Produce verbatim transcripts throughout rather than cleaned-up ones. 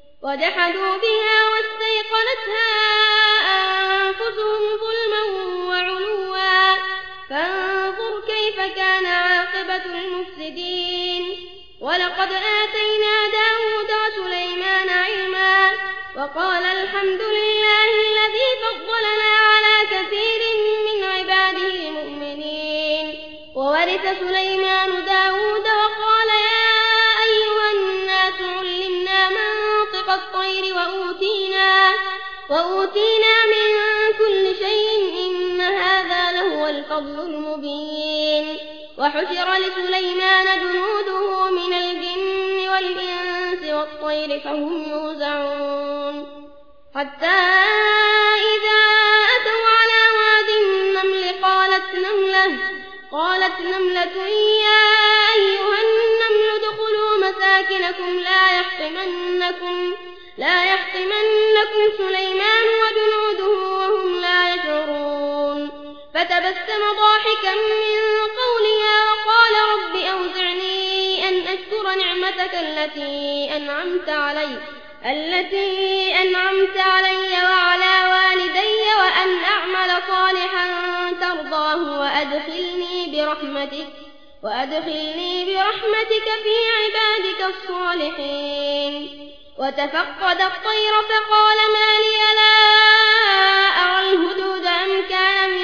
وجحدوا بها واستيقنتها أنفسهم ظلما وعلوا فانظر كيف كان عاقبة المفسدين. ولقد آتينا داود وسليمان علما وقال الحمد لله الذي فضلنا على كثير من عباده المؤمنين. وورث سليمان داود وقال يا أيها الناس علمنا منطق الطير وأوتينا, وأوتينا من كل شيء إن هذا لهو الفضل المبين. وحشر لسليمان جنوده من الجن والإنس والطير فهم يوزعون حتى إذا أتوا على واد النمل قالت نملة, قالت نملة يا أيها النمل ادخلوا مساكنكم لا يحطمنكم, لا يحطمنكم سليمان وجنوده وهم لا يشعرون. فتبسم ضاحكا من قولها وقال رب أوزعني أن أشكر نعمتك التي أنعمت علي التي أنعمت علي وعلى والدي وأن أعمل صالحا ترضاه وأدخلني برحمتك وأدخلني برحمتك في عبادك الصالحين. وتفقد الطير فقال ما لي لا أرى الهدود أم كان من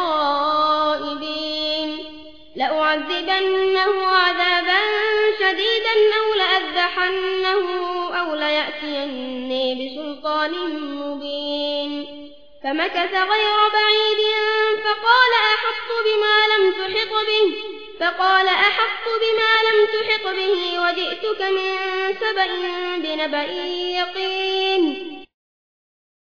الغائبين لأعذبنه عذابا شديدا أو لأذبحنه أو ليأتيني بسلطان مبين. فمكث غير بعيد فقال أحط بما لم تحط به فقال أحط بما لم تحط به وجئتك من سبأ بنبأ يقين.